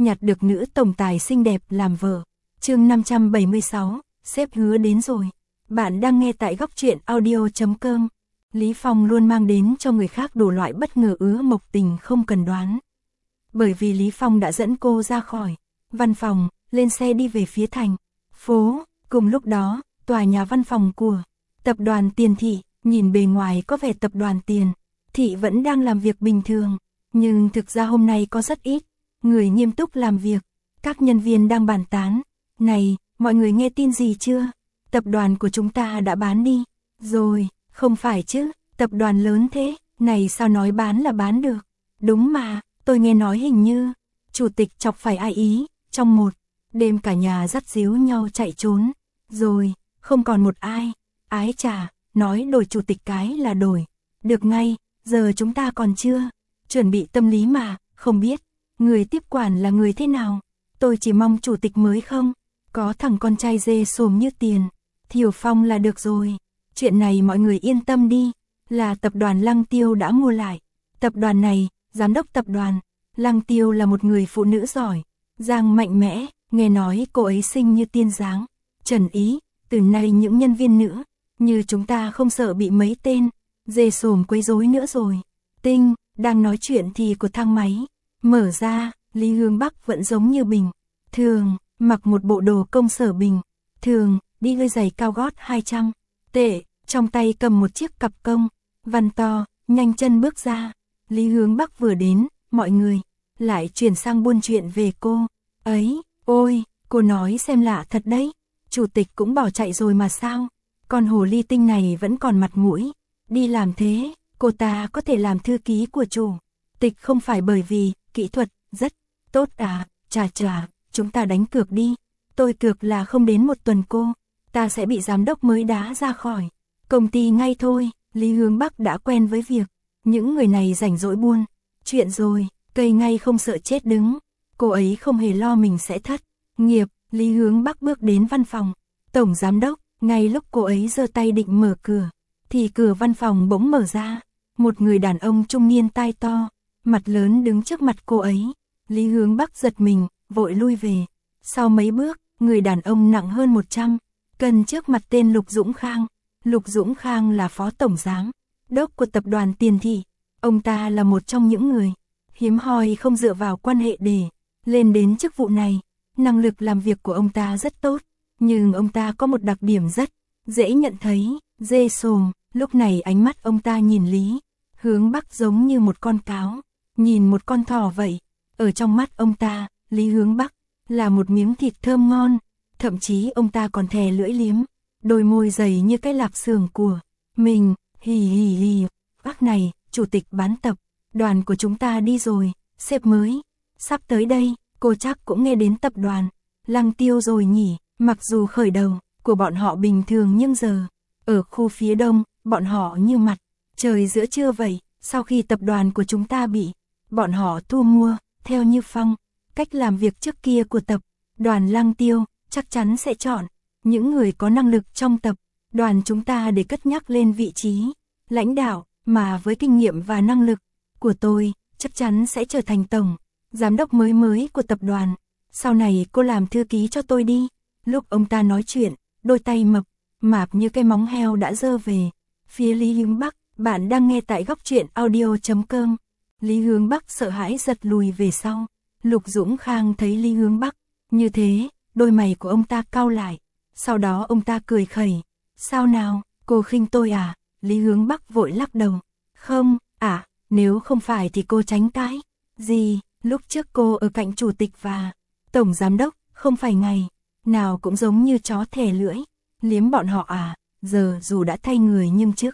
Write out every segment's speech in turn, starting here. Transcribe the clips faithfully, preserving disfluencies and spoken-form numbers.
nhặt được nữ tổng tài xinh đẹp làm vợ. Chương năm trăm bảy mươi sáu, sếp hứa đến rồi. Bạn đang nghe tại góc truyện audio chấm com. Lý Phong luôn mang đến cho người khác đủ loại bất ngờ ứa mộc tình không cần đoán. Bởi vì Lý Phong đã dẫn cô ra khỏi văn phòng, lên xe đi về phía thành phố. Cùng lúc đó, tòa nhà văn phòng của tập đoàn Tiền Thị, nhìn bề ngoài có vẻ tập đoàn Tiền Thị vẫn đang làm việc bình thường, nhưng thực ra hôm nay có rất ít người nghiêm túc làm việc. Các nhân viên đang bàn tán, này, mọi người nghe tin gì chưa? Tập đoàn của chúng ta đã bán đi rồi. Không phải chứ, tập đoàn lớn thế, này sao nói bán là bán được? Đúng mà, tôi nghe nói hình như chủ tịch chọc phải ai ý, trong một đêm cả nhà dắt díu nhau chạy trốn, rồi không còn một ai. Ái chà, nói đổi chủ tịch cái là đổi được ngay, giờ chúng ta còn chưa chuẩn bị tâm lý mà, không biết người tiếp quản là người thế nào. Tôi chỉ mong chủ tịch mới không có thằng con trai dê sồm như Tiền Thiều Phong là được rồi. Chuyện này mọi người yên tâm đi, là tập đoàn Lăng Tiêu đã mua lại. Tập đoàn này, giám đốc tập đoàn Lăng Tiêu là một người phụ nữ giỏi, giang mạnh mẽ, nghe nói cô ấy xinh như tiên dáng. Trần ý, từ nay những nhân viên nữ như chúng ta không sợ bị mấy tên dê sồm quấy rối nữa rồi. Tinh, đang nói chuyện thì của thang máy mở ra, Lý Hướng Bắc vẫn giống như bình thường, mặc một bộ đồ công sở bình thường, đi đôi giày cao gót hai trăm tệ, trong tay cầm một chiếc cặp công văn to, nhanh chân bước ra. Lý Hướng Bắc vừa đến, mọi người lại chuyển sang buôn chuyện về cô ấy. Ôi, cô nói xem lạ thật đấy, chủ tịch cũng bỏ chạy rồi mà sao? Con hồ ly tinh này vẫn còn mặt mũi đi làm thế. Cô ta có thể làm thư ký của chủ tịch không phải bởi vì kỹ thuật rất tốt à? Chà chà, chúng ta đánh cược đi. Tôi cược là không đến một tuần cô ta sẽ bị giám đốc mới đá ra khỏi công ty ngay thôi. Lý Hướng Bắc đã quen với việc những người này rảnh rỗi buôn chuyện rồi, cây ngay không sợ chết đứng. Cô ấy không hề lo mình sẽ thất nghiệp. Lý Hướng Bắc bước đến văn phòng tổng giám đốc, ngay lúc cô ấy giơ tay định mở cửa thì cửa văn phòng bỗng mở ra. Một người đàn ông trung niên tai to, mặt lớn đứng trước mặt cô ấy. Lý Hướng Bắc giật mình, vội lui về sau mấy bước. Người đàn ông nặng hơn một trăm cân trước mặt tên Lục Dũng Khang. Lục Dũng Khang là phó tổng giám đốc của tập đoàn Tiền Thị. Ông ta là một trong những người hiếm hoi không dựa vào quan hệ để lên đến chức vụ này. Năng lực làm việc của ông ta rất tốt, nhưng ông ta có một đặc điểm rất dễ nhận thấy, dê sồm. Lúc này ánh mắt ông ta nhìn Lý Hướng Bắc giống như một con cáo nhìn một con thỏ vậy. Ở trong mắt ông ta, Lý Hướng Bắc là một miếng thịt thơm ngon, thậm chí ông ta còn thè lưỡi liếm đôi môi dày như cái lạp xưởng của mình. Hì hì hì, bác này, chủ tịch bán tập đoàn của chúng ta đi rồi, sếp mới sắp tới đây. Cô chắc cũng nghe đến tập đoàn Lăng Tiêu rồi nhỉ? Mặc dù khởi đầu của bọn họ bình thường nhưng giờ ở khu phía đông, bọn họ như mặt trời giữa trưa vậy. Sau khi tập đoàn của chúng ta bị bọn họ thu mua, theo như phong cách làm việc trước kia của tập đoàn Lăng Tiêu, chắc chắn sẽ chọn những người có năng lực trong tập đoàn chúng ta để cất nhắc lên vị trí lãnh đạo, mà với kinh nghiệm và năng lực của tôi, chắc chắn sẽ trở thành tổng giám đốc mới mới của tập đoàn. Sau này cô làm thư ký cho tôi đi. Lúc ông ta nói chuyện, đôi tay mập mạp như cái móng heo đã giơ về phía Lý Hướng Bắc. Bạn đang nghe tại góc truyện audio chấm com. Lý Hướng Bắc sợ hãi giật lùi về sau. Lục Dũng Khang thấy Lý Hướng Bắc như thế, đôi mày của ông ta cau lại. Sau đó ông ta cười khẩy. Sao nào, cô khinh tôi à? Lý Hướng Bắc vội lắc đầu. Không, à, nếu không phải thì cô tránh cái gì? Lúc trước cô ở cạnh chủ tịch và tổng giám đốc, không phải ngày nào cũng giống như chó thè lưỡi liếm bọn họ à? Giờ dù đã thay người nhưng trước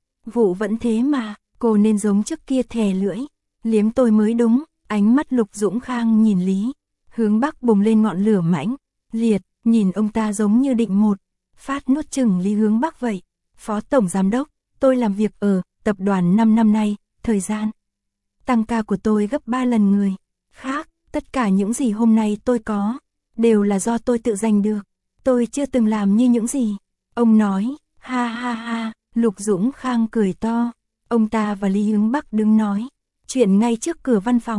vụ vẫn thế mà, cô nên giống trước kia thè lưỡi liếm tôi mới đúng. Ánh mắt Lục Dũng Khang nhìn Lý Hướng Bắc bùng lên ngọn lửa mãnh liệt, nhìn ông ta giống như định một phát nuốt chửng Lý Hướng Bắc vậy. Phó tổng giám đốc, tôi làm việc ở tập đoàn năm năm nay, thời gian tăng ca của tôi gấp ba lần người khác. Tất cả những gì hôm nay tôi có đều là do tôi tự giành được. Tôi chưa từng làm như những gì ông nói. Ha ha ha, Lục Dũng Khang cười to. Ông ta và Lý Hướng Bắc đứng nói chuyện ngay trước cửa văn phòng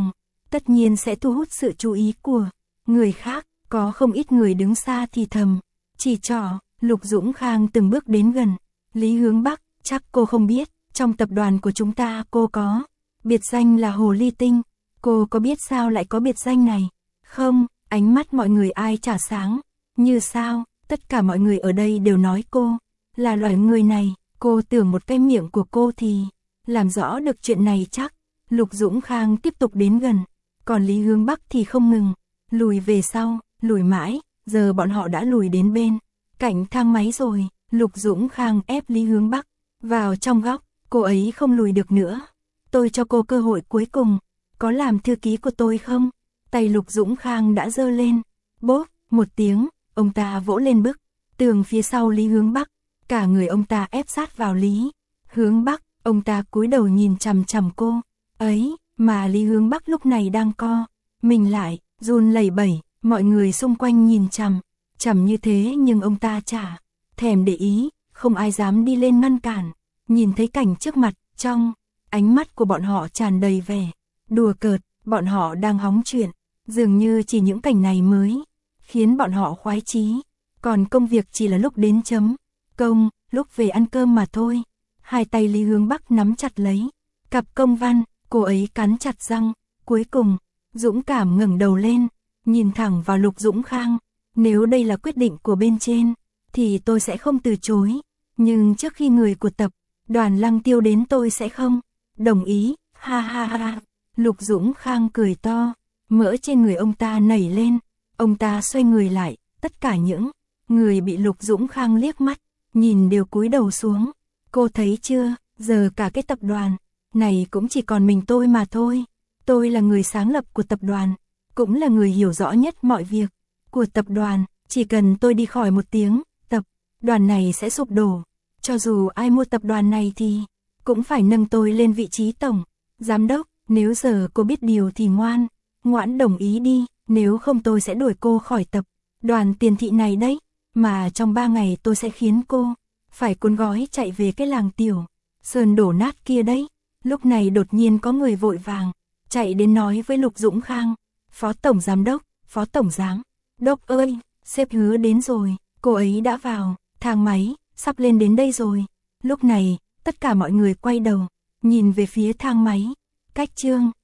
tất nhiên sẽ thu hút sự chú ý của người khác, có không ít người đứng xa thì thầm, chỉ trỏ. Lục Dũng Khang từng bước đến gần, Lý Hướng Bắc, chắc cô không biết, trong tập đoàn của chúng ta cô có biệt danh là Hồ Ly Tinh, cô có biết sao lại có biệt danh này? Không, ánh mắt mọi người ai chả sáng, như sao, tất cả mọi người ở đây đều nói cô là loại người này, cô tưởng một cái miệng của cô thì làm rõ được chuyện này chắc. Lục Dũng Khang tiếp tục đến gần, còn Lý Hướng Bắc thì không ngừng, lùi về sau, lùi mãi, giờ bọn họ đã lùi đến bên cạnh thang máy rồi. Lục Dũng Khang ép Lý Hướng Bắc vào trong góc, cô ấy không lùi được nữa. Tôi cho cô cơ hội cuối cùng, có làm thư ký của tôi không? Tay Lục Dũng Khang đã giơ lên, bốp, một tiếng, ông ta vỗ lên bức tường phía sau Lý Hướng Bắc, cả người ông ta ép sát vào Lý Hướng Bắc, ông ta cúi đầu nhìn chằm chằm cô ấy, mà Lý Hướng Bắc lúc này đang co mình lại, run lẩy bẩy, mọi người xung quanh nhìn chằm chằm như thế nhưng ông ta chả thèm để ý, không ai dám đi lên ngăn cản. Nhìn thấy cảnh trước mặt, trong ánh mắt của bọn họ tràn đầy vẻ đùa cợt, bọn họ đang hóng chuyện, dường như chỉ những cảnh này mới khiến bọn họ khoái chí, còn công việc chỉ là lúc đến chấm công, lúc về ăn cơm mà thôi. Hai tay Lý Hướng Bắc nắm chặt lấy cặp công văn, cô ấy cắn chặt răng, cuối cùng dũng cảm ngẩng đầu lên, nhìn thẳng vào Lục Dũng Khang. Nếu đây là quyết định của bên trên thì tôi sẽ không từ chối, nhưng trước khi người của tập đoàn Lăng Tiêu đến tôi sẽ không đồng ý. Ha ha ha. Lục Dũng Khang cười to, mỡ trên người ông ta nảy lên, ông ta xoay người lại, tất cả những người bị Lục Dũng Khang liếc mắt nhìn đều cúi đầu xuống. Cô thấy chưa, giờ cả cái tập đoàn này cũng chỉ còn mình tôi mà thôi. Tôi là người sáng lập của tập đoàn, cũng là người hiểu rõ nhất mọi việc của tập đoàn, chỉ cần tôi đi khỏi một tiếng, tập đoàn này sẽ sụp đổ. Cho dù ai mua tập đoàn này thì cũng phải nâng tôi lên vị trí tổng giám đốc. Nếu giờ cô biết điều thì ngoan ngoãn đồng ý đi, nếu không tôi sẽ đuổi cô khỏi tập đoàn Tiền Thị này đấy, mà trong ba ngày tôi sẽ khiến cô phải cuốn gói chạy về cái làng tiểu sơn đổ nát kia đấy. Lúc này đột nhiên có người vội vàng chạy đến nói với Lục Dũng Khang, Phó Tổng Giám Đốc, Phó Tổng Giám Đốc ơi, sếp Hứa đến rồi, cô ấy đã vào thang máy, sắp lên đến đây rồi. Lúc này, tất cả mọi người quay đầu, nhìn về phía thang máy, cách chương